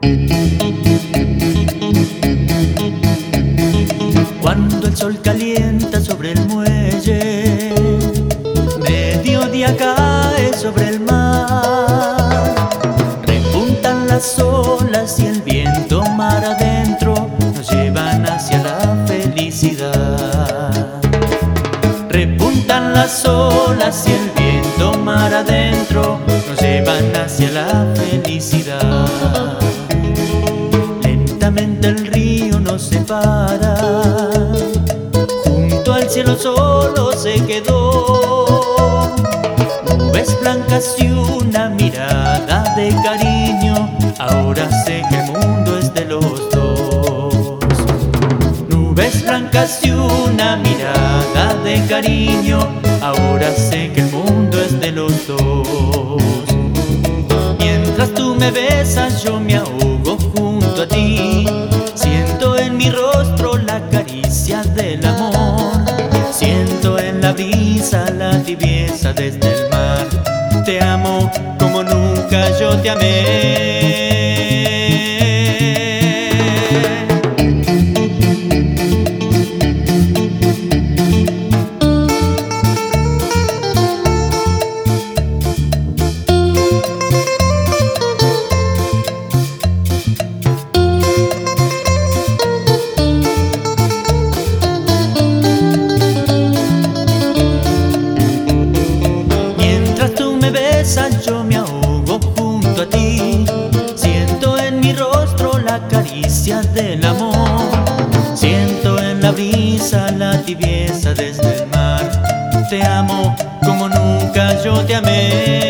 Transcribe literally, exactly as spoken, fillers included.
Cuando el sol calienta sobre el muelle, mediodía cae sobre el mar, repuntan las olas y el viento mar adentro nos llevan hacia la felicidad. Repuntan las olas y el viento mar adentro nos llevan hacia la felicidad. Lentamente el río nos separa, junto al cielo solo se quedó nubes blancas y una mirada de cariño. Ahora sé que el mundo es de los dos. Nubes blancas y una mirada de cariño. Ahora sé que el mundo es de los dos. Mientras tú me besas yo me ahogo junto a ti. Siento en mi rostro la caricia del amor. Siento en la brisa la tibieza desde el mar. Te amo como nunca yo te amé. Yo me ahogo junto a ti. Siento en mi rostro la caricia del amor. Siento en la brisa la tibieza desde el mar. Te amo como nunca yo te amé.